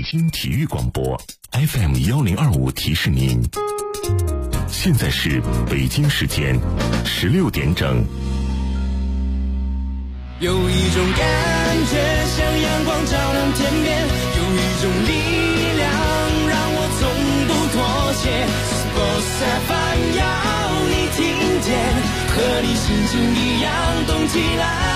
京体育广播 FM1025提示您，现在是北京时间16点整。 有一种感觉像阳光照亮天边，有一种力量让我从不妥协。Sports FM 要你听见，和你心情一样动起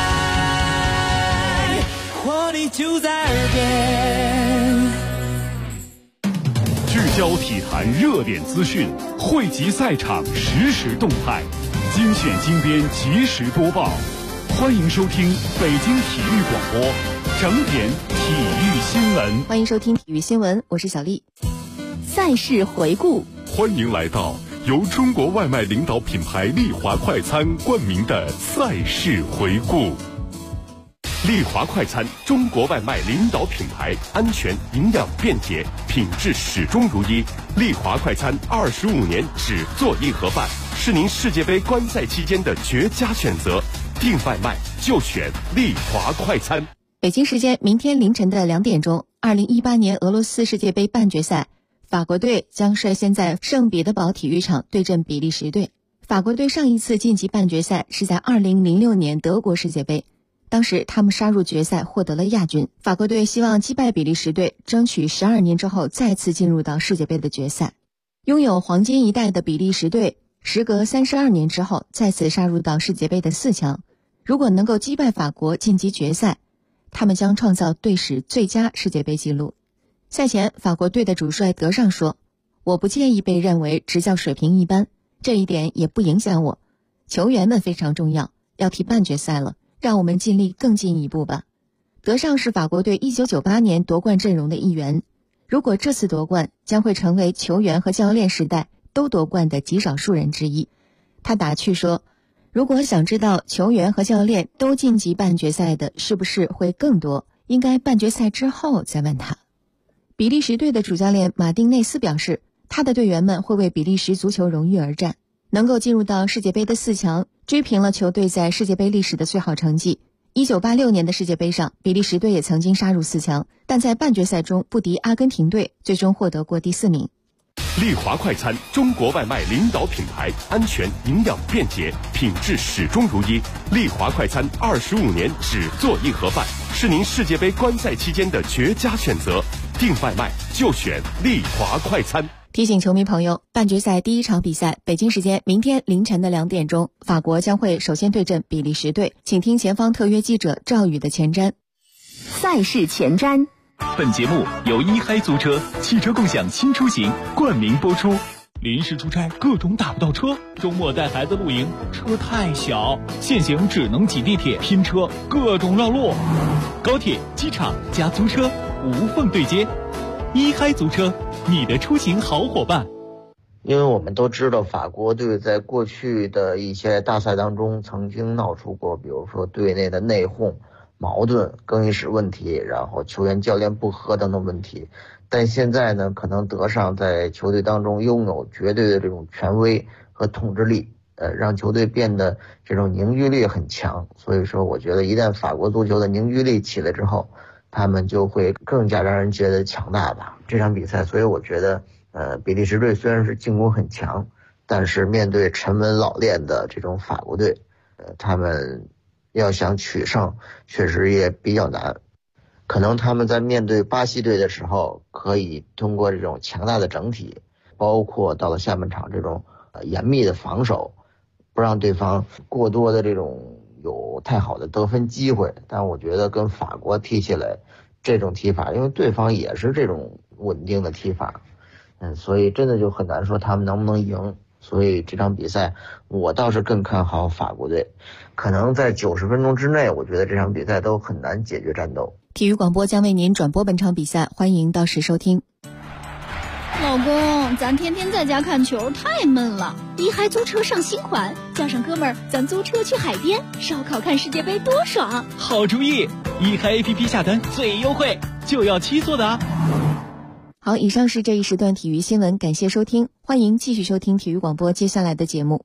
来，活力就在耳边。 聚焦体坛热点资讯，汇集赛场实时动态，精选精编及时播报。欢迎收听北京体育广播整点体育新闻。 欢迎收听体育新闻，我是小丽。赛事回顾， 欢迎来到由中国外卖领导品牌丽华快餐冠名的赛事回顾。丽华快餐，中国外卖领导品牌，安全、营养、便捷，品质始终如一。丽华快餐25年只做一盒饭，是您世界杯观赛期间的绝佳选择。订外卖就选丽华快餐。 北京时间明天凌晨的2点钟，2018年俄罗斯世界杯半决赛，法国队将率先在圣彼得堡体育场对阵比利时队。法国队上一次晋级半决赛是在2006年德国世界杯，当时他们杀入决赛获得了亚军。法国队希望击败比利时队，争取12年之后再次进入到世界杯的决赛。拥有黄金一代的比利时队，时隔32年之后再次杀入到世界杯的4强。如果能够击败法国晋级决赛，他们将创造队史最佳世界杯纪录。赛前，法国队的主帅德尚说：“我不介意被认为执教水平一般，这一点也不影响我。球员们非常重要，要踢半决赛了，让我们尽力更进一步吧。”德尚是法国队1998年夺冠阵容的一员，如果这次夺冠，将会成为球员和教练时代都夺冠的极少数人之一。他打趣说：“如果想知道球员和教练都晋级半决赛的是不是会更多，应该半决赛之后再问他。”比利时队的主教练马丁内斯表示，他的队员们会为比利时足球荣誉而战，能够进入到世界杯的4强，追平了球队在世界杯历史的最好成绩。1986年的世界杯上，比利时队也曾经杀入4强，但在半决赛中不敌阿根廷队，最终获得过第4名。 丽华快餐，中国外卖领导品牌，安全、营养、便捷，品质始终如一。丽华快餐25年只做一盒饭，是您世界杯观赛期间的绝佳选择。订外卖就选丽华快餐。 提醒球迷朋友，半决赛第一场比赛，北京时间明天凌晨的2点钟，法国将会首先对阵比利时队。请听前方特约记者赵宇的前瞻。 赛事前瞻。 本节目由一嗨租车汽车共享新出行冠名播出。临时出差各种打不到车，周末带孩子露营车太小，现行只能挤地铁拼车，各种绕路。高铁、机场加租车无缝对接，一嗨租车，你的出行好伙伴。 因为我们都知道法国队在过去的一些大赛当中曾经闹出过，比如说队内的内讧、矛盾、更衣室问题，然后球员教练不和等等问题。但现在呢，可能德尚在球队当中拥有绝对的这种权威和统治力，让球队变得这种凝聚力很强。所以说我觉得一旦法国足球的凝聚力起来之后，他们就会更加让人觉得强大吧。这场比赛，所以我觉得比利时队虽然是进攻很强，但是面对沉稳老练的这种法国队，他们要想取胜确实也比较难。可能他们在面对巴西队的时候，可以通过这种强大的整体，包括到了下半场这种严密的防守，不让对方过多的这种有太好的得分机会。但我觉得跟法国踢起来这种踢法，因为对方也是这种稳定的踢法，所以真的就很难说他们能不能赢。所以这场比赛我倒是更看好法国队，可能在90分钟之内，我觉得这场比赛都很难解决战斗。 体育广播将为您转播本场比赛，欢迎到时收听。 老公，咱天天在家看球太闷了，一嗨租车上新款，叫上哥们儿，咱租车去海边烧烤看世界杯多爽！ 好主意，一嗨 APP 下单最优惠，就要7座的啊！ 好，以上是这一时段体育新闻，感谢收听，欢迎继续收听体育广播接下来的节目。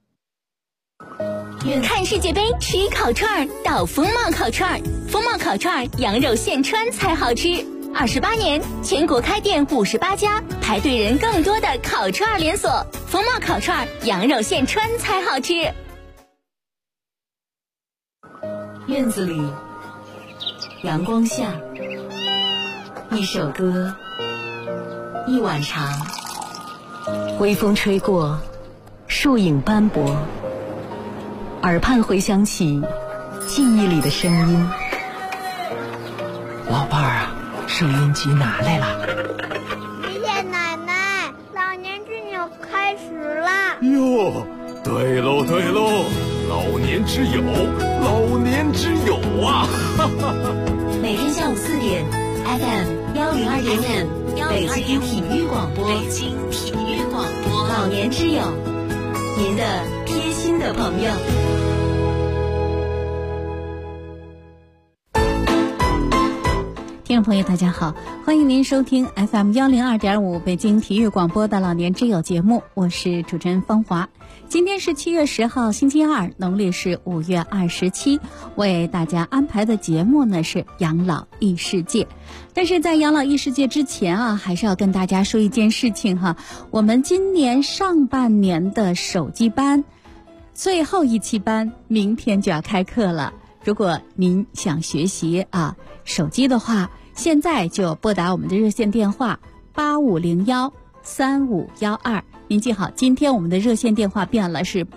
看世界杯吃烤串到风貌烤串，风貌烤串羊肉现穿才好吃。 28年，全国开店58家，排队人更多的烤串连锁，冯茂烤串，羊肉馅川菜好吃。 院子里，阳光下，一首歌，一碗茶，微风吹过，树影斑驳，耳畔回响起记忆里的声音。 老伴儿啊，收音机拿来了。 爷爷奶奶，老年之友开始了。 哟，对喽对喽，老年之友，老年之友啊！哈哈哈。 每天下午4点 ，FM 102.5，北京体育广播，北京体育广播，老年之友，您的贴心的朋友。 听众朋友大家好，欢迎您收听 FM 102.5北京体育广播的老年之友节目，我是主持人芳华。今天是7月10号星期二，农历是5月27，为大家安排的节目呢是养老异世界。但是在养老异世界之前啊，还是要跟大家说一件事情哈，我们今年上半年的手机班最后一期班明天就要开课了。如果您想学习手机的话，现在就拨打我们的热线电话8501-3512。您记好，今天我们的热线电话变了，是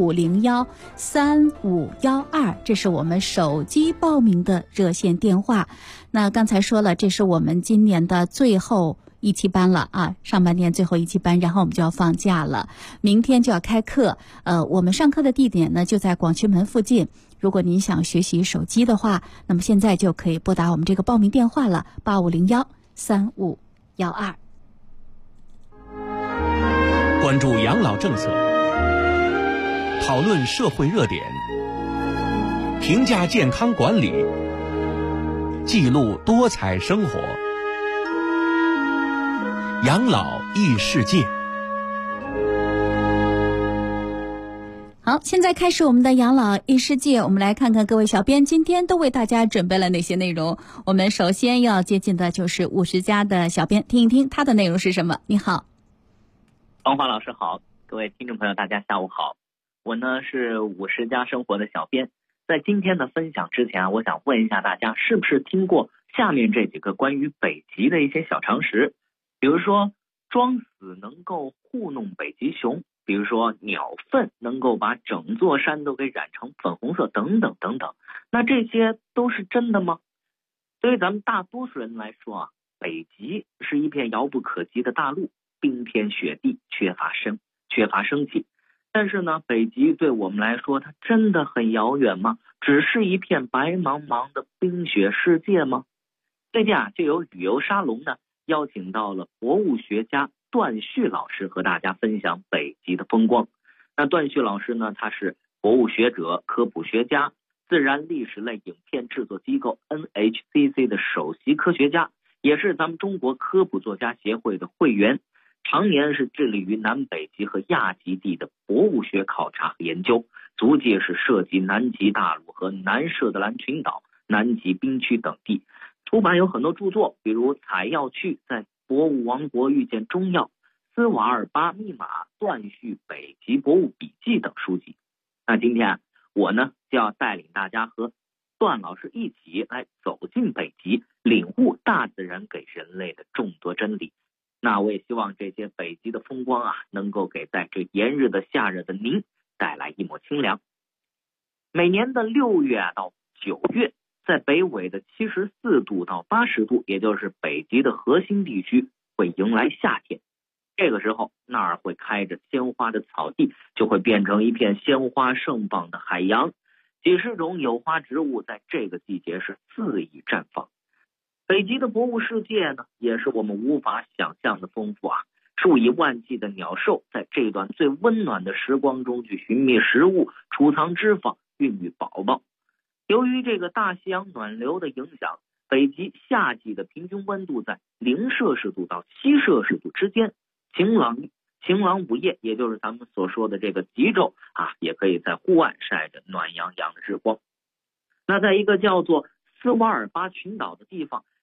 8501-3512，这是我们手机报名的热线电话。那刚才说了，这是我们今年的最后一期班了啊，上半年最后一期班，然后我们就要放假了，明天就要开课。我们上课的地点呢就在广渠门附近。如果您想学习手机的话，那么现在就可以拨打我们这个报名电话了，8501-3512。 关注养老政策，讨论社会热点，评价健康管理，记录多彩生活。养老异世界。 好，现在开始我们的养老异世界，我们来看看各位小编今天都为大家准备了哪些内容。我们首先要接近的就是50家的小编，听一听他的内容是什么。你好， 芳华老师好，各位听众朋友大家下午好，我呢是50家生活的小编。在今天的分享之前我想问一下大家，是不是听过下面这几个关于北极的一些小常识？比如说装死能够糊弄北极熊，比如说鸟粪能够把整座山都给染成粉红色，等等等等。那这些都是真的吗？对于咱们大多数人来说北极是一片遥不可及的大陆，冰天雪地，缺乏生气。但是呢，北极对我们来说，它真的很遥远吗？只是一片白茫茫的冰雪世界吗？最近就有旅游沙龙呢，邀请到了博物学家段旭老师和大家分享北极的风光。那段旭老师呢，他是博物学者、科普学家、自然历史类影片制作机构 NHCC 的首席科学家，也是咱们中国科普作家协会的会员，常年是致力于南北极和亚极地的博物学考察和研究，足迹是涉及南极大陆和南设的兰群岛、南极冰区等地，出版有很多著作，比如《采药去在博物王国遇见中药》、斯瓦尔巴密码、段旭北极博物笔记等书籍。那今天我呢就要带领大家和段老师一起来走进北极，领悟大自然给人类的众多真理。那我也希望这些北极的风光能够给在这炎热的夏日的您带来一抹清凉。每年的6月到9月，在北纬的74度到80度，也就是北极的核心地区，会迎来夏天。这个时候那儿会开着鲜花的草地，就会变成一片鲜花盛放的海洋，几十种有花植物在这个季节是肆意绽放。北极的博物世界呢，也是我们无法想象的丰富数以万计的鸟兽在这段最温暖的时光中去寻觅食物、储藏脂肪、孕育宝宝。由于这个大西洋暖流的影响，北极夏季的平均温度在0摄氏度到7摄氏度之间，晴朗午夜，也就是咱们所说的这个极昼也可以在户外晒着暖洋洋的日光。那在一个叫做斯瓦尔巴群岛的地方，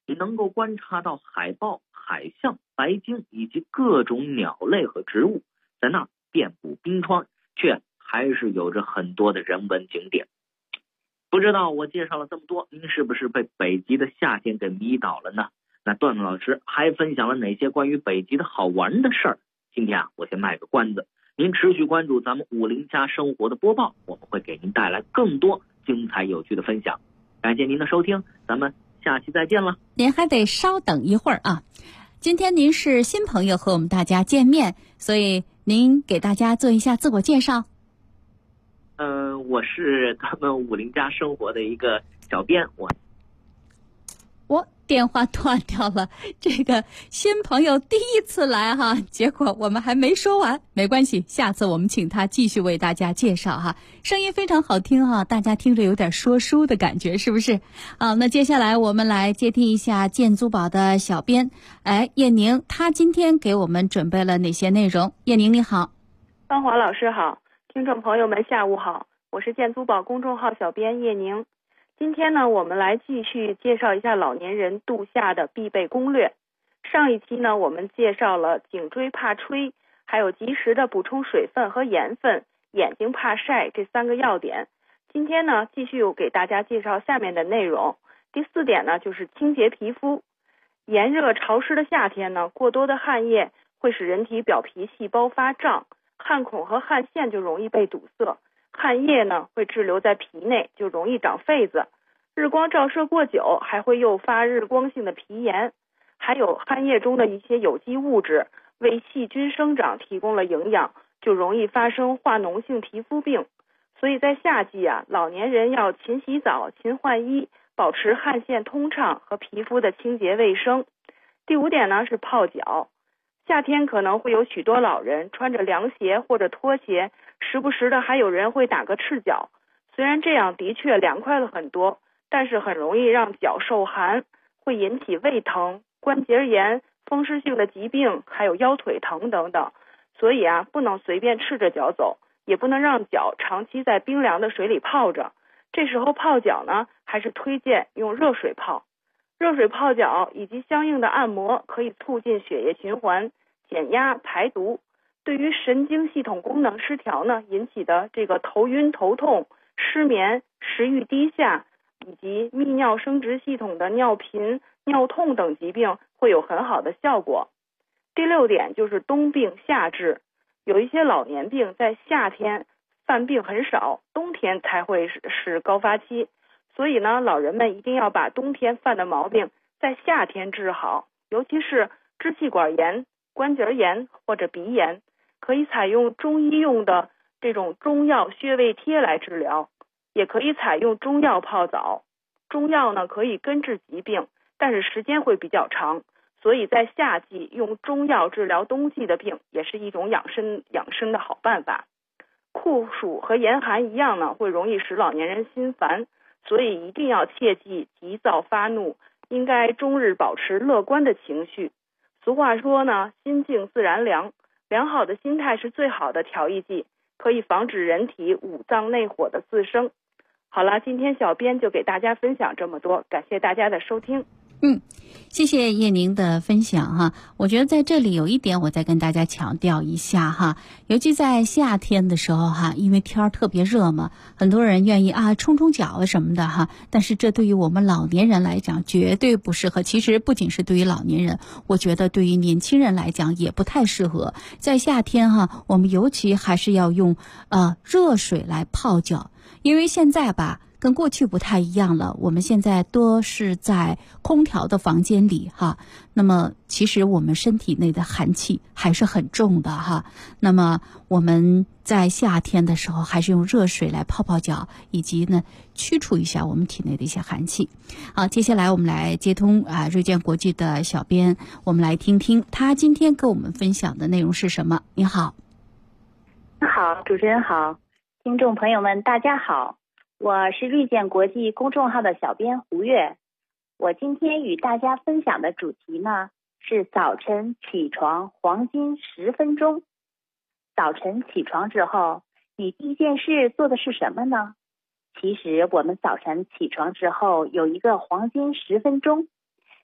你能够观察到海豹、海象、白鲸以及各种鸟类和植物，在那儿遍布冰川，却还是有着很多的人文景点。不知道我介绍了这么多，您是不是被北极的夏天给迷倒了呢？那段子老师还分享了哪些关于北极的好玩的事儿？今天我先卖个关子，您持续关注咱们50+生活的播报，我们会给您带来更多精彩有趣的分享。感谢您的收听，咱们下期再见了。 您还得稍等一会儿啊，今天您是新朋友和我们大家见面，所以您给大家做一下自我介绍。 我是咱们50+生活的一个小编。我电话断掉了，这个新朋友第一次来哈，结果我们还没说完，没关系，下次我们请他继续为大家介绍哈，声音非常好听哈，大家听着有点说书的感觉，是不是？那接下来我们来接听一下建租宝的小编，叶宁，他今天给我们准备了哪些内容？叶宁你好。 芳华老师好，听众朋友们下午好，我是建租宝公众号小编叶宁。今天呢，我们来继续介绍一下老年人度夏的必备攻略。上一期呢，我们介绍了颈椎怕吹，还有及时的补充水分和盐分，眼睛怕晒这3个要点。今天呢，继续给大家介绍下面的内容。第4点呢，就是清洁皮肤。炎热潮湿的夏天呢，过多的汗液会使人体表皮细胞发胀，汗孔和汗腺就容易被堵塞。汗液呢会滞留在皮内，就容易长痱子。日光照射过久还会诱发日光性的皮炎。还有汗液中的一些有机物质为细菌生长提供了营养，就容易发生化脓性皮肤病。所以在夏季老年人要勤洗澡、勤换衣，保持汗腺通畅和皮肤的清洁卫生。第5点呢是泡脚。夏天可能会有许多老人穿着凉鞋或者拖鞋，时不时的还有人会打个赤脚。虽然这样的确凉快了很多，但是很容易让脚受寒，会引起胃疼、关节炎、风湿性的疾病，还有腰腿疼等等。所以不能随便赤着脚走，也不能让脚长期在冰凉的水里泡着。这时候泡脚呢，还是推荐用热水泡。热水泡脚以及相应的按摩可以促进血液循环，减压排毒。对于神经系统功能失调呢引起的这个头晕头痛、失眠、食欲低下以及泌尿生殖系统的尿频、尿痛等疾病会有很好的效果。第6点就是冬病夏治。有一些老年病在夏天犯病很少，冬天才会是高发期。所以呢，老人们一定要把冬天犯的毛病在夏天治好，尤其是支气管炎、关节炎或者鼻炎，可以采用中医用的这种中药穴位贴来治疗，也可以采用中药泡澡。中药呢可以根治疾病，但是时间会比较长，所以在夏季用中药治疗冬季的病也是一种养生的好办法。酷暑和严寒一样呢，会容易使老年人心烦，所以一定要切忌急躁发怒，应该终日保持乐观的情绪。俗话说呢，心静自然凉，良好的心态是最好的调益剂，可以防止人体五脏内火的滋生。好了，今天小编就给大家分享这么多，感谢大家的收听。 谢谢叶宁的分享哈。我觉得在这里有一点我再跟大家强调一下哈，尤其在夏天的时候哈，因为天儿特别热嘛，很多人愿意冲冲脚啊什么的哈，但是这对于我们老年人来讲绝对不适合。其实不仅是对于老年人，我觉得对于年轻人来讲也不太适合。在夏天哈，我们尤其还是要用热水来泡脚，因为现在吧跟过去不太一样了，我们现在多是在空调的房间里哈，那么其实我们身体内的寒气还是很重的哈。那么我们在夏天的时候还是用热水来泡泡脚，以及呢驱除一下我们体内的一些寒气。好，接下来我们来接通瑞健国际的小编，我们来听听他今天跟我们分享的内容是什么。你好。 好，主持人好，听众朋友们大家好，我是瑞健国际公众号的小编胡月。我今天与大家分享的主题呢是早晨起床黄金10分钟。早晨起床之后，你第一件事做的是什么呢？其实我们早晨起床之后有一个黄金10分钟，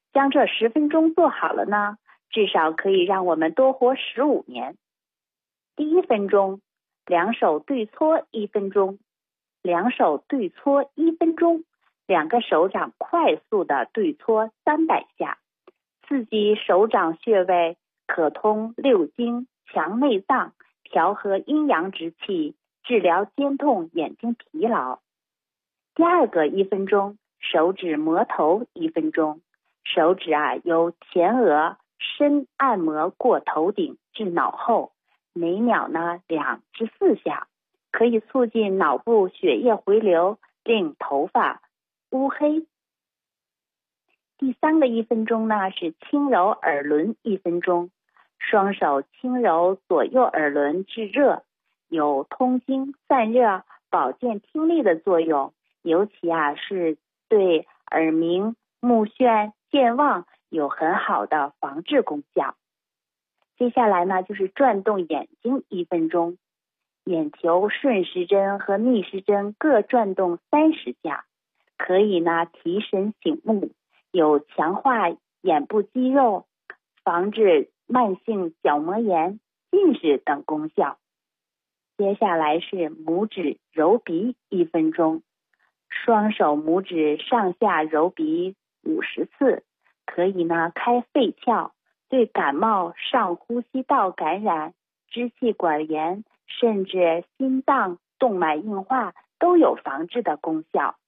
将这10分钟做好了呢，至少可以让我们多活15年。第1分钟，两手对搓1分钟，两手对搓1分钟，2个手掌快速的对搓300下，刺激手掌穴位，可通6经、强内脏，调和阴阳之气，治疗肩痛、眼睛疲劳。第2个1分钟，手指磨头1分钟，手指由前额深按摩过头顶至脑后，每秒呢2至4下，可以促进脑部血液回流，令头发乌黑。第3个1分钟呢是轻揉耳轮1分钟，双手轻揉左右耳轮至热，有通经散热、保健听力的作用，尤其是对耳鸣、目眩、健忘有很好的防治功效。接下来呢就是转动眼睛1分钟，眼球顺时针和逆时针各转动30下，可以呢提神醒目，有强化眼部肌肉，防治慢性角膜炎、近视等功效。接下来是拇指揉鼻1分钟，双手拇指上下揉鼻50次，可以呢开肺窍，对感冒、上呼吸道感染、支气管炎，甚至心脏动脉硬化都有防治的功效。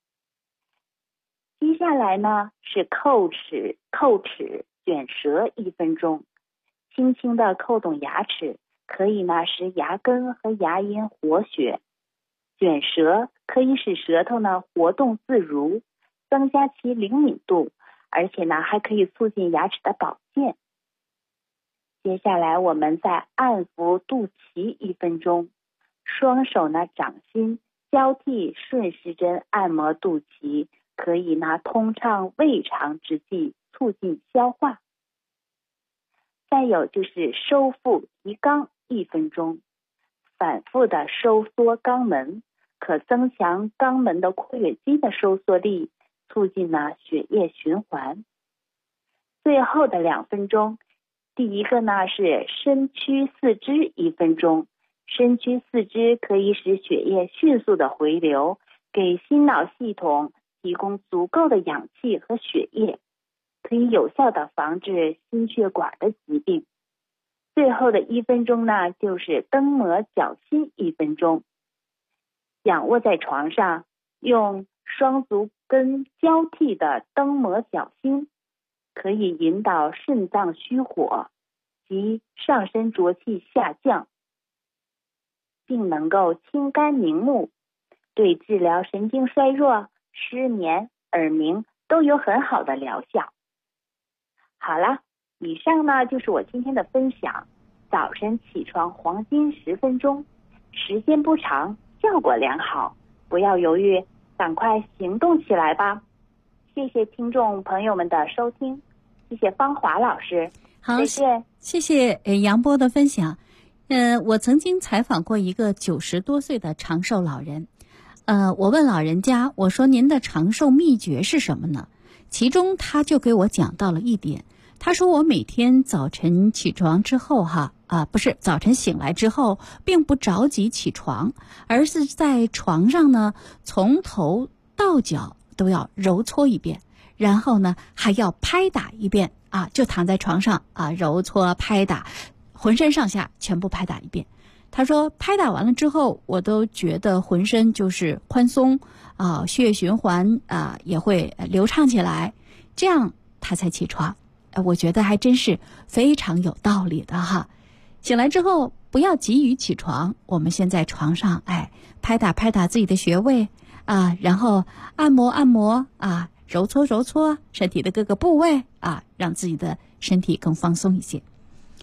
接下来呢是叩齿卷舌1分钟，轻轻的扣动牙齿，可以呢使牙根和牙龈活血。卷舌可以使舌头呢活动自如，增加其灵敏度，而且呢还可以促进牙齿的保健。接下来我们再按抚肚脐1分钟，双手呢掌心交替顺时针按摩肚脐，可以呢通畅胃肠之气，促进消化。再有就是收腹提肛1分钟，反复的收缩肛门，可增强肛门的括约肌的收缩力，促进呢血液循环。最后的2分钟，第1个呢是伸屈四肢1分钟，伸屈四肢可以使血液迅速的回流，给心脑系统提供足够的氧气和血液，可以有效的防治心血管的疾病。最后的1分钟呢就是蹬摩脚心1分钟，仰卧在床上，用双足跟交替的蹬摩脚心，可以引导肾脏虚火及上身浊气下降，并能够清肝明目，对治疗神经衰弱、失眠、耳鸣都有很好的疗效。好了，以上呢就是我今天的分享。早晨起床黄金10分钟，时间不长，效果良好，不要犹豫，赶快行动起来吧。谢谢听众朋友们的收听，谢谢芳华老师。 好， 再见。 谢谢杨波的分享。我曾经采访过一个90多岁的长寿老人，我问老人家，我说您的长寿秘诀是什么呢？其中他就给我讲到了一点，他说我每天早晨起床之后早晨醒来之后并不着急起床，而是在床上呢从头到脚都要揉搓一遍，然后呢还要拍打一遍就躺在床上揉搓拍打，浑身上下全部拍打一遍。他说拍打完了之后，我都觉得浑身就是宽松血液循环也会流畅起来，这样他才起床。我觉得还真是非常有道理的哈。醒来之后不要急于起床，我们先在床上拍打拍打自己的穴位然后按摩按摩揉搓揉搓身体的各个部位让自己的身体更放松一些。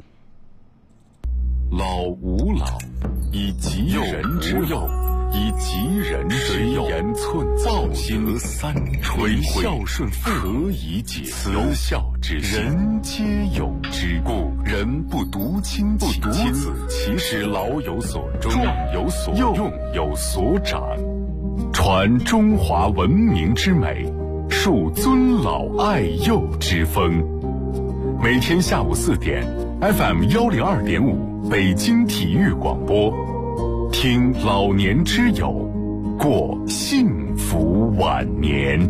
老吾老以及人之幼，以及人之幼，言寸报行三垂孝顺父何以解慈孝之心，人皆有之。故人不独亲其子，使老有所终，壮有所用，有所长，传中华文明之美， 树尊老爱幼之风。每天下午4点 FM102.5 北京体育广播，听老年之友，过幸福晚年。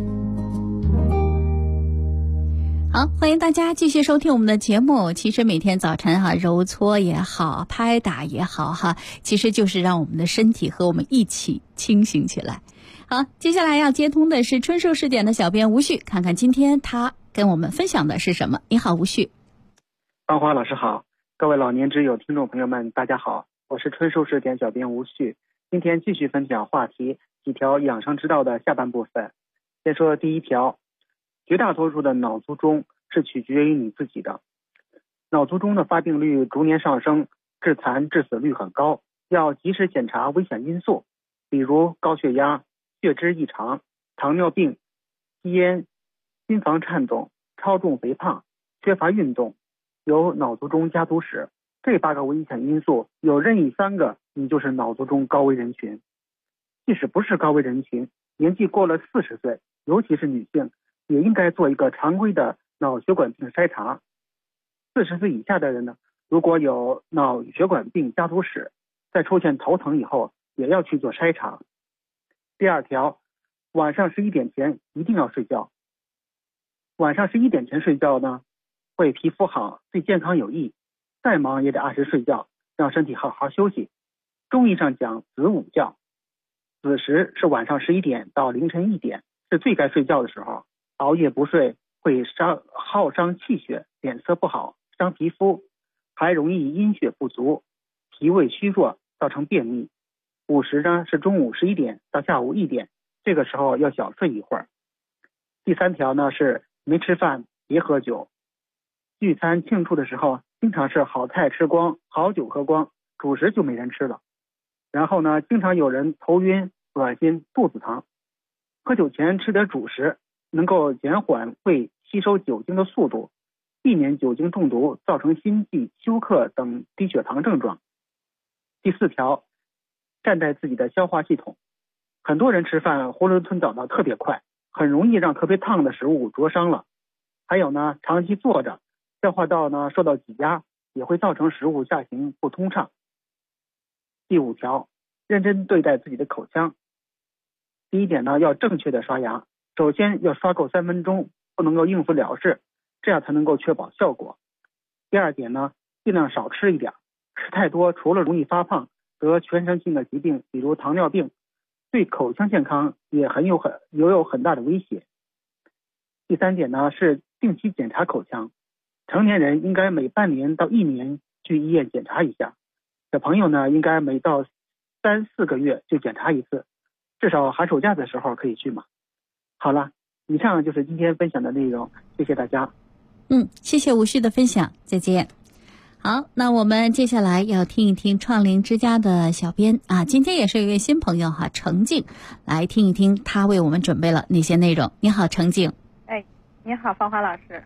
好，欢迎大家继续收听我们的节目。其实每天早晨揉搓也好，拍打也好其实就是让我们的身体和我们一起清醒起来。好，接下来要接通的是春寿视点的小编吴旭，看看今天他跟我们分享的是什么。你好，吴旭。 芳华老师好，各位老年之友听众朋友们大家好，我是春寿视点小编吴旭。今天继续分享话题几条养生之道的下半部分。先说第一条，绝大多数的脑卒中是取决于你自己的。脑卒中的发病率逐年上升，致残致死率很高，要及时检查危险因素，比如高血压、血脂异常、糖尿病、吸烟、心房颤动、超重肥胖、缺乏运动、有脑卒中家族史，这8个危险因素有任意3个，你就是脑卒中高危人群。即使不是高危人群，年纪过了40岁，尤其是女性，也应该做一个常规的脑血管病筛查。40岁以下的人呢，如果有脑血管病家族史，在出现头疼以后，也要去做筛查。第二条，晚上11点前一定要睡觉。晚上11点前睡觉呢，对皮肤好，对健康有益。再忙也得按时睡觉，让身体好好休息。中医上讲子午觉，子时是晚上11点到凌晨1点，是最该睡觉的时候。熬夜不睡会耗伤气血，脸色不好，伤皮肤，还容易阴血不足，脾胃虚弱，造成便秘。午时呢是中午11点到下午1点，这个时候要小睡一会儿。第3条呢是没吃饭别喝酒。聚餐庆祝的时候，经常是好菜吃光，好酒喝光，主食就没人吃了。然后呢，经常有人头晕、恶心、肚子疼。喝酒前吃点主食，能够减缓胃吸收酒精的速度，避免酒精中毒造成心悸、休克等低血糖症状。第4条，善待自己的消化系统。很多人吃饭囫囵吞枣的特别快，很容易让特别烫的食物灼伤了。还有呢，长期坐着，消化道呢受到挤压，也会造成食物下行不通畅。第5条，认真对待自己的口腔。第一点呢，要正确的刷牙，首先要刷够3分钟，不能够应付了事，这样才能够确保效果。第2点呢，尽量少吃一点，吃太多除了容易发胖，得全身性的疾病，比如糖尿病，对口腔健康也有很大的威胁。第3点呢，是定期检查口腔。成年人应该每半年到1年去医院检查一下，小朋友呢应该每到3-4个月就检查一次，至少寒暑假的时候可以去嘛。好了，以上就是今天分享的内容，谢谢大家。 谢谢吴旭的分享，再见。好，那我们接下来要听一听创灵之家的小编今天也是一位新朋友程静，来听一听他为我们准备了哪些内容。你好，程静。 你好，芳华老师。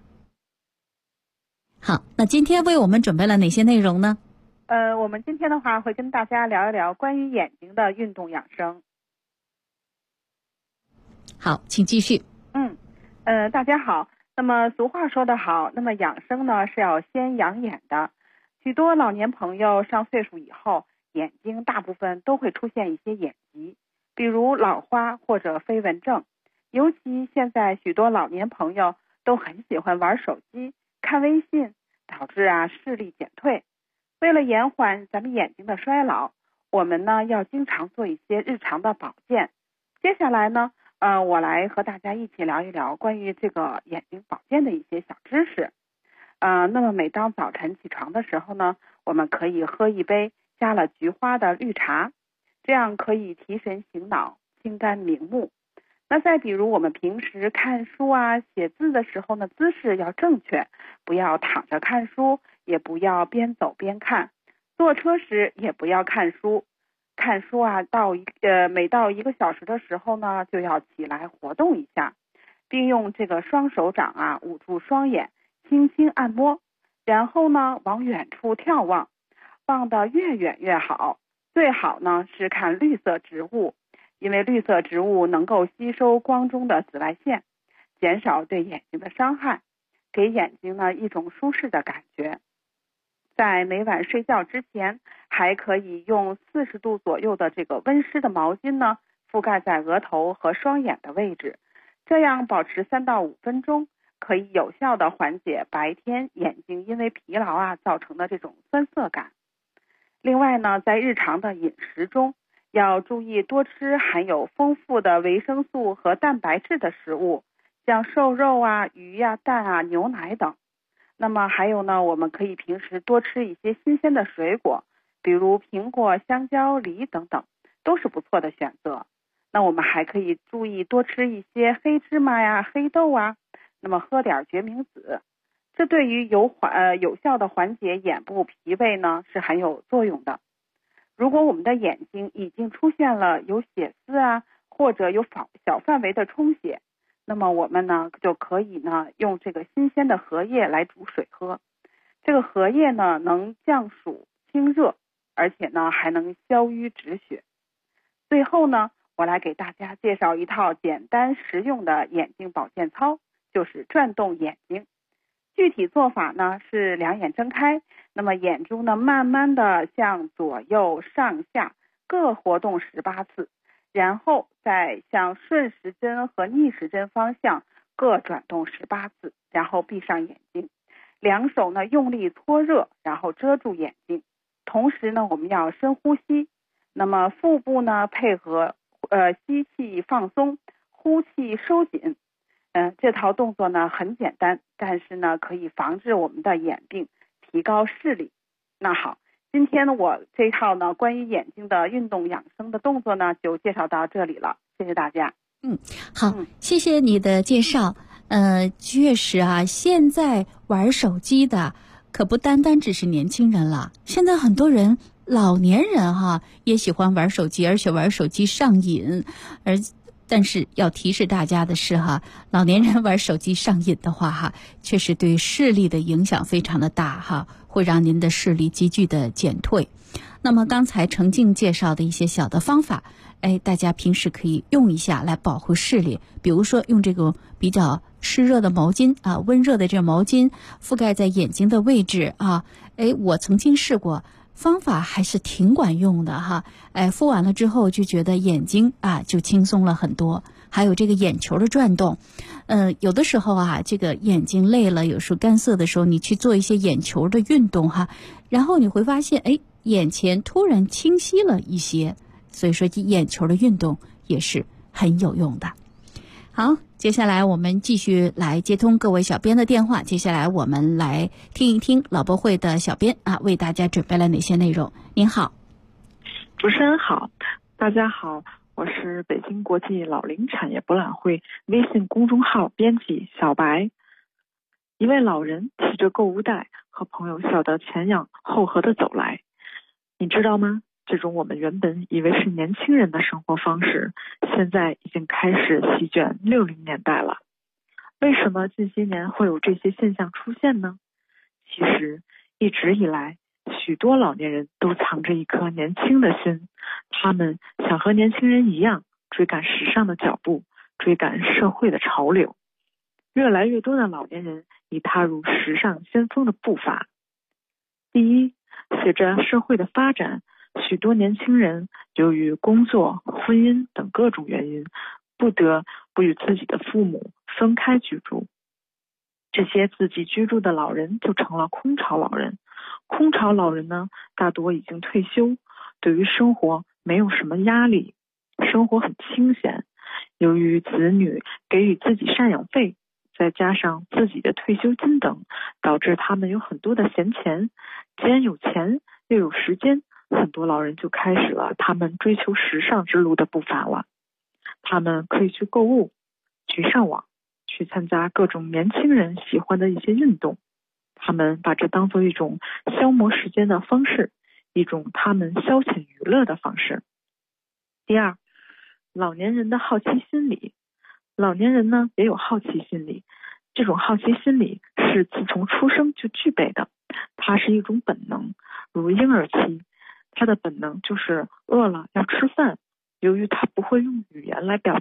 好，那今天为我们准备了哪些内容呢？ 我们今天的话会跟大家聊一聊关于眼睛的运动养生。 好，请继续。 大家好。那么俗话说得好，那么养生呢是要先养眼的。许多老年朋友上岁数以后，眼睛大部分都会出现一些眼疾，比如老花或者飞蚊症。尤其现在许多老年朋友都很喜欢玩手机、看微信，导致视力减退。为了延缓咱们眼睛的衰老，我们呢要经常做一些日常的保健。接下来呢，我来和大家一起聊一聊关于这个眼睛保健的一些小知识。那么每当早晨起床的时候呢，我们可以喝一杯加了菊花的绿茶，这样可以提神醒脑、清肝明目。那再比如我们平时看书写字的时候呢，姿势要正确，不要躺着看书，也不要边走边看。坐车时也不要看书，看书每到1个小时的时候呢，就要起来活动一下，并用这个双手掌捂住双眼，轻轻按摩，然后呢往远处眺望，望得越远越好。最好呢是看绿色植物，因为绿色植物能够吸收光中的紫外线， 减少对眼睛的伤害，给眼睛呢一种舒适的感觉。在每晚睡觉之前，还可以用40度左右的这个温湿的毛巾呢覆盖在额头和双眼的位置，这样保持3到5分钟，可以有效的缓解白天眼睛因为疲劳造成的这种酸涩感。另外呢，在日常的饮食中，要注意多吃含有丰富的维生素和蛋白质的食物，像瘦肉鱼蛋牛奶等。那么还有呢，我们可以平时多吃一些新鲜的水果，比如苹果、香蕉、梨等等，都是不错的选择。那我们还可以注意多吃一些黑芝麻黑豆那么喝点决明子，这对于有效的缓解眼部疲惫呢是很有作用的。如果我们的眼睛已经出现了有血丝或者有小范围的充血，那么我们呢就可以呢用这个新鲜的荷叶来煮水喝。这个荷叶呢能降暑清热，而且呢还能消瘀止血。最后呢，我来给大家介绍一套简单实用的眼睛保健操，就是转动眼睛。具体做法呢是两眼睁开，那么眼珠呢慢慢的向左右上下各活动18次，然后再向顺时针和逆时针方向各转动18次，然后闭上眼睛，两手呢用力搓热，然后遮住眼睛。同时呢，我们要深呼吸，那么腹部呢配合吸气放松，呼气收紧。这套动作呢很简单，但是呢可以防治我们的眼病，提高视力。那好，今天呢我这套呢关于眼睛的运动养生的动作呢就介绍到这里了，谢谢大家。 好，谢谢你的介绍。确实现在玩手机的可不单单只是年轻人了，现在很多人老年人也喜欢玩手机，而且玩手机上瘾。但是要提示大家的是老年人玩手机上瘾的话确实对视力的影响非常的大会让您的视力急剧的减退。那么刚才程静介绍的一些小的方法，大家平时可以用一下来保护视力，比如说用这个比较湿热的毛巾温热的这个毛巾覆盖在眼睛的位置我曾经试过，方法还是挺管用的敷完了之后就觉得眼睛就轻松了很多。还有这个眼球的转动，有的时候这个眼睛累了，有时候干涩的时候，你去做一些眼球的运动然后你会发现眼前突然清晰了一些。所以说眼球的运动也是很有用的。好，接下来我们继续来接通各位小编的电话。接下来我们来听一听老博会的小编为大家准备了哪些内容。您好。 主持人好，大家好，我是北京国际老龄产业博览会微信公众号编辑小白。一位老人提着购物袋和朋友笑得前仰后合地走来，你知道吗？这种我们原本以为是年轻人的生活方式，现在已经开始席卷60年代了。为什么近些年会有这些现象出现呢？其实一直以来，许多老年人都藏着一颗年轻的心，他们想和年轻人一样追赶时尚的脚步，追赶社会的潮流。越来越多的老年人已踏入时尚先锋的步伐。第一，随着社会的发展，许多年轻人由于工作、婚姻等各种原因，不得不与自己的父母分开居住。这些自己居住的老人就成了空巢老人。空巢老人呢，大多已经退休，对于生活没有什么压力，生活很清闲。由于子女给予自己赡养费，再加上自己的退休金等，导致他们有很多的闲钱。既然有钱又有时间，很多老人就开始了他们追求时尚之路的步伐了。他们可以去购物，去上网，去参加各种年轻人喜欢的一些运动。他们把这当作一种消磨时间的方式，一种他们消遣娱乐的方式。第二，老年人的好奇心理。老年人呢也有好奇心理，这种好奇心理是自从出生就具备的，它是一种本能。如婴儿期，他的本能就是饿了要吃饭，由于他不会用语言来表达，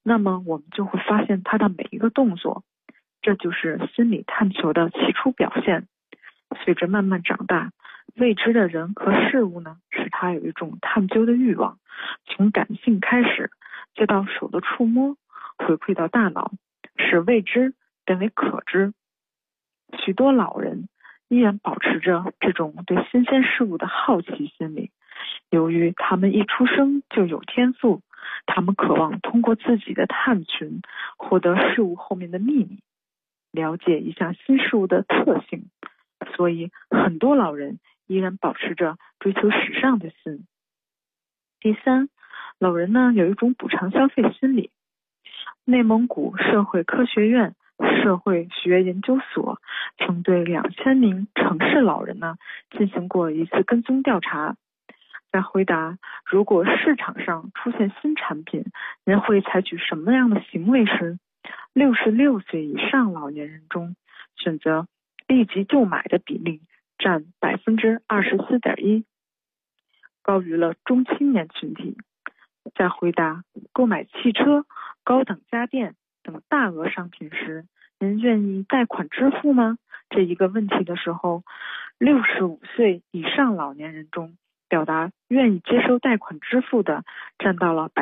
那么我们就会发现他的每一个动作，这就是心理探求的起初表现。随着慢慢长大，未知的人和事物呢，使他有一种探究的欲望，从感性开始，接到手的触摸，回馈到大脑，使未知变为可知。许多老人依然保持着这种对新鲜事物的好奇心理，由于他们一出生就有天赋，他们渴望通过自己的探寻获得事物后面的秘密，了解一项新事物的特性，所以很多老人依然保持着追求时尚的心。第三，老人呢有一种补偿消费心理。内蒙古社会科学院社会学研究所曾对2000名城市老人呢进行过一次跟踪调查，在回答如果市场上出现新产品，人会采取什么样的行为时，66岁以上老年人中选择立即就买的比例占 24.1%， 高于了中青年群体。在回答购买汽车、高等家电等大额商品时，人愿意贷款支付吗？这一个问题的时候，65岁以上老年人中表达愿意接受贷款支付的占到了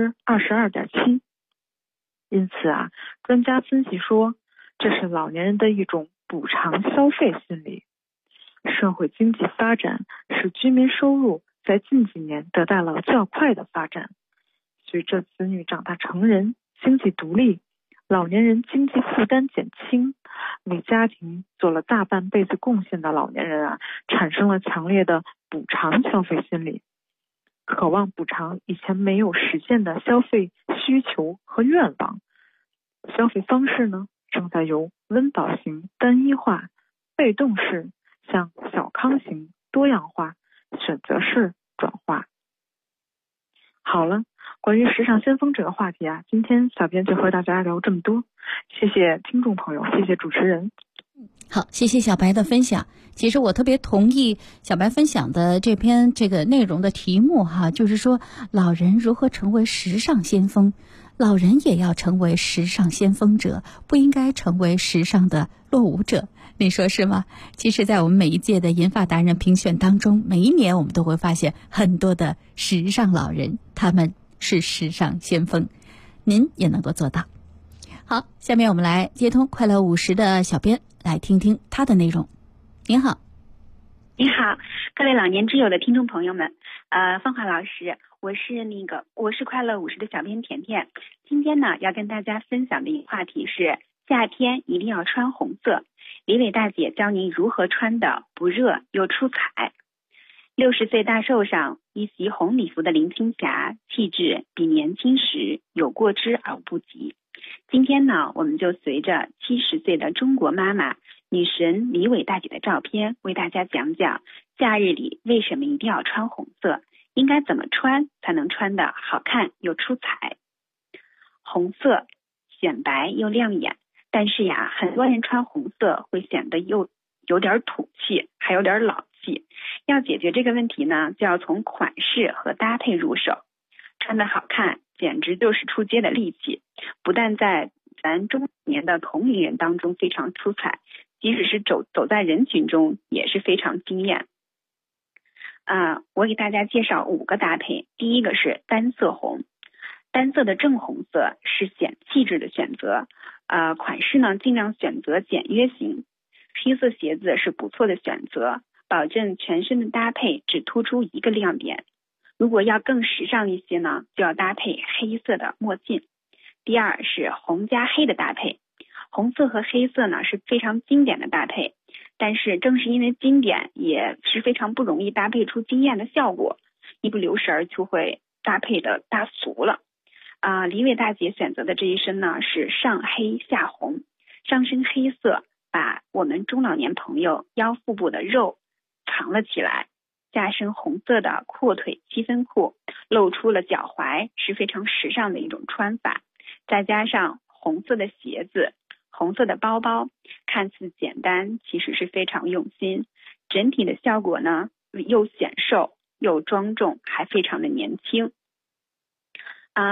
22.7%。 因此啊，专家分析说，这是老年人的一种补偿消费心理。社会经济发展使居民收入在近几年得到了较快的发展，随着子女长大成人，经济独立，老年人经济负担减轻，为家庭做了大半辈子贡献的老年人啊，产生了强烈的补偿消费心理，渴望补偿以前没有实现的消费需求和愿望。消费方式呢，正在由温饱型单一化、被动式向小康型多样化、选择式转化。好了，关于时尚先锋这个话题啊，今天小编就和大家聊这么多，谢谢听众朋友，谢谢主持人。 好，谢谢小白的分享。其实我特别同意小白分享的这篇这个内容的题目哈，就是说老人如何成为时尚先锋。老人也要成为时尚先锋者，不应该成为时尚的落伍者。你说是吗？其实在我们每一届的银发达人评选当中，每一年我们都会发现很多的时尚老人，他们是时尚先锋，您也能够做到。好，下面我们来接通快乐50的小编，来听听他的内容。您好。 你好，各位老年之友的听众朋友们，芳华老师，我是快乐50的小编甜甜。今天呢，要跟大家分享的一个话题是夏天一定要穿红色。李伟大姐教您如何穿的不热又出彩。60岁大寿上，一袭红礼服的林青霞，气质比年轻时有过之而无不及。今天呢，我们就随着70岁的中国妈妈女神李伟大姐的照片，为大家讲讲假日里为什么一定要穿红色，应该怎么穿才能穿得好看又出彩。红色显白又亮眼，但是呀，很多人穿红色会显得又有点土气，还有点老气。要解决这个问题呢，就要从款式和搭配入手。穿得好看简直就是出街的利器，不但在咱中年的同龄人当中非常出彩，即使是走在人群中也是非常惊艳。我给大家介绍5个搭配。第一个是单色红，单色的正红色是显气质的选择，款式呢尽量选择简约型。黑色鞋子是不错的选择，保证全身的搭配只突出一个亮点。如果要更时尚一些呢，就要搭配黑色的墨镜。第二是红加黑的搭配，红色和黑色呢是非常经典的搭配，但是正是因为经典，也是非常不容易搭配出惊艳的效果，一不留神就会搭配的大俗了。李伟大姐选择的这一身呢是上黑下红，上身黑色把我们中老年朋友腰腹部的肉藏了起来，下身红色的阔腿七分裤露出了脚踝，是非常时尚的一种穿法。再加上红色的鞋子，红色的包包，看似简单，其实是非常用心。整体的效果呢，又显瘦又庄重，还非常的年轻。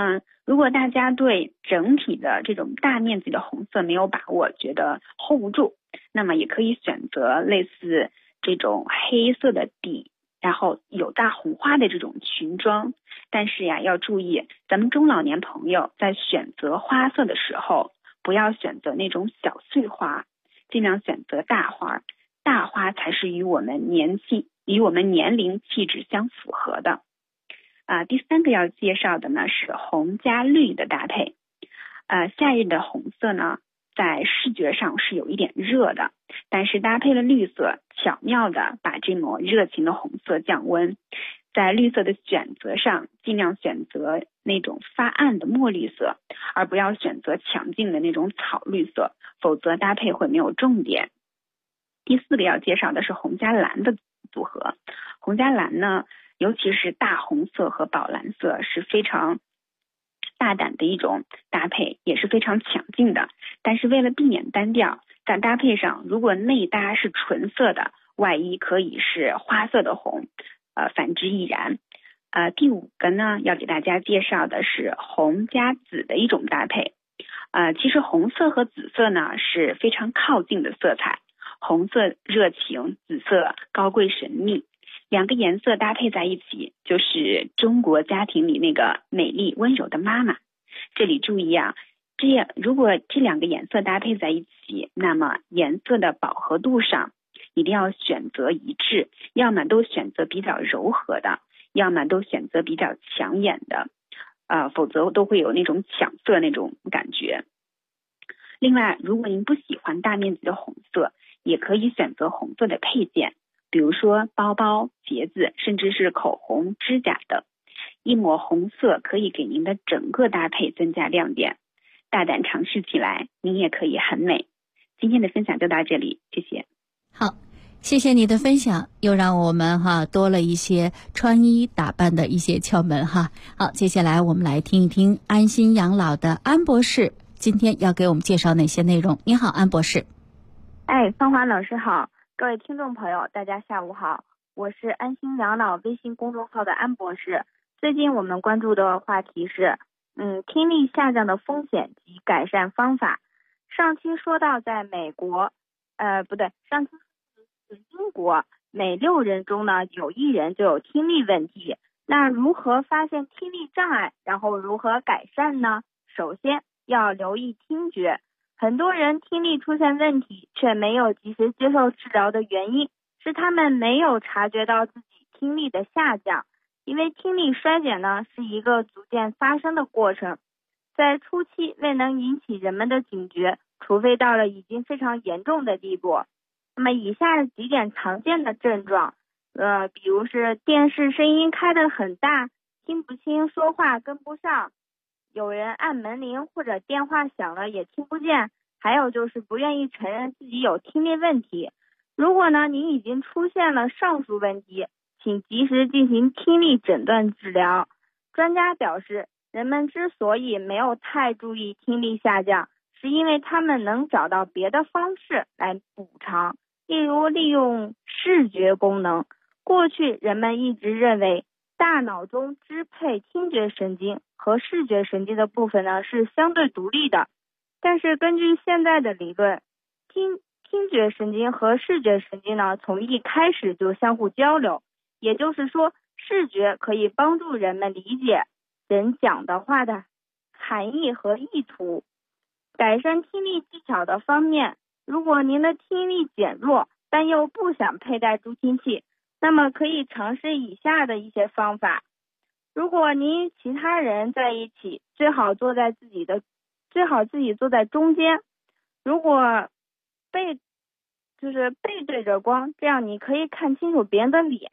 如果大家对整体的这种大面积的红色没有把握，觉得 hold 不住，那么也可以选择类似这种黑色的底，然后有大红花的这种裙装。但是呀，要注意咱们中老年朋友在选择花色的时候，不要选择那种小碎花，尽量选择大花，大花才是与我们年龄气质相符合的。第三个要介绍的呢是红加绿的搭配。夏日的红色呢，在视觉上是有一点热的，但是搭配了绿色，巧妙的把这抹热情的红色降温。在绿色的选择上，尽量选择那种发暗的墨绿色，而不要选择强劲的那种草绿色，否则搭配会没有重点。第四个要介绍的是红加蓝的组合。红加蓝呢，尤其是大红色和宝蓝色是非常大胆的一种搭配，也是非常强劲的。但是为了避免单调，在搭配上，如果内搭是纯色的，外衣可以是花色的红，反之亦然。第五个呢，要给大家介绍的是红加紫的一种搭配。其实红色和紫色呢是非常靠近的色彩，红色热情，紫色高贵神秘。两个颜色搭配在一起，就是中国家庭里那个美丽温柔的妈妈。这里注意啊，如果这两个颜色搭配在一起，那么颜色的饱和度上一定要选择一致，要么都选择比较柔和的，要么都选择比较抢眼的，否则都会有那种抢色那种感觉。另外，如果您不喜欢大面积的红色，也可以选择红色的配件，比如说包包、鞋子，甚至是口红、指甲等。一抹红色可以给您的整个搭配增加亮点，大胆尝试起来，您也可以很美。今天的分享就到这里，谢谢。 好，谢谢你的分享，又让我们多了一些穿衣打扮的一些窍门哈。好，接下来我们来听一听安心养老的安博士今天要给我们介绍哪些内容。你好，安博士。 芳华老师好，各位听众朋友大家下午好，我是安心养老微信公众号的安博士。最近我们关注的话题是听力下降的风险及改善方法。上期说到在美国上期是英国，每6人中呢有1人就有听力问题。那如何发现听力障碍，然后如何改善呢？首先要留意听觉，很多人听力出现问题却没有及时接受治疗的原因是他们没有察觉到自己听力的下降。因为听力衰减呢是一个逐渐发生的过程，在初期未能引起人们的警觉，除非到了已经非常严重的地步。那么以下几点常见的症状，比如是电视声音开得很大，听不清，说话跟不上，有人按门铃或者电话响了也听不见，还有就是不愿意承认自己有听力问题。如果呢您已经出现了上述问题，请及时进行听力诊断治疗。专家表示，人们之所以没有太注意听力下降，是因为他们能找到别的方式来补偿，例如利用视觉功能。过去人们一直认为大脑中支配听觉神经和视觉神经的部分呢是相对独立的，但是根据现在的理论，听觉神经和视觉神经呢从一开始就相互交流，也就是说，视觉可以帮助人们理解人讲的话的含义和意图。改善听力技巧的方面，如果您的听力减弱，但又不想佩戴助听器，那么可以尝试以下的一些方法。如果您与其他人在一起，最好自己坐在中间，如果背对着光，这样你可以看清楚别人的脸。